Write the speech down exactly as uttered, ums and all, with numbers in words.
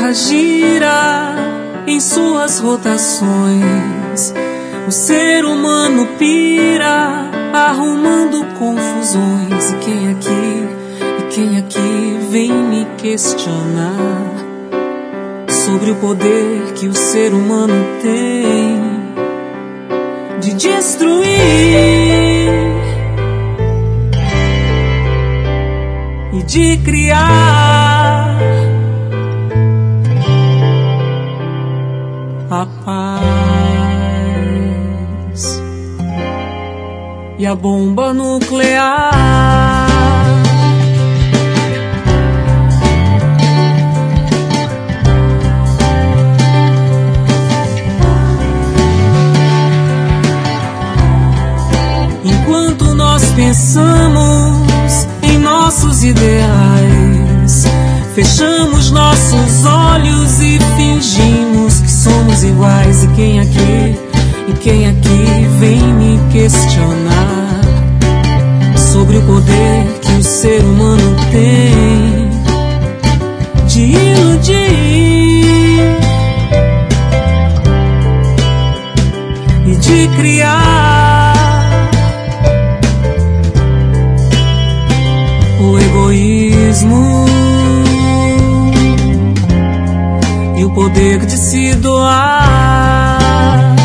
Terra gira em suas rotações, o ser humano pira, arrumando confusões. E quem aqui, e quem aqui vem me questionar sobre o poder que o ser humano tem de destruir e de criar a paz e a bomba nuclear. Enquanto nós pensamos em nossos ideais, fechamos nossos olhos e fingimos que somos iguais. E quem aqui, e quem aqui vem me questionar sobre o poder que o ser humano tem de iludir e de criar o egoísmo e o poder de se doar.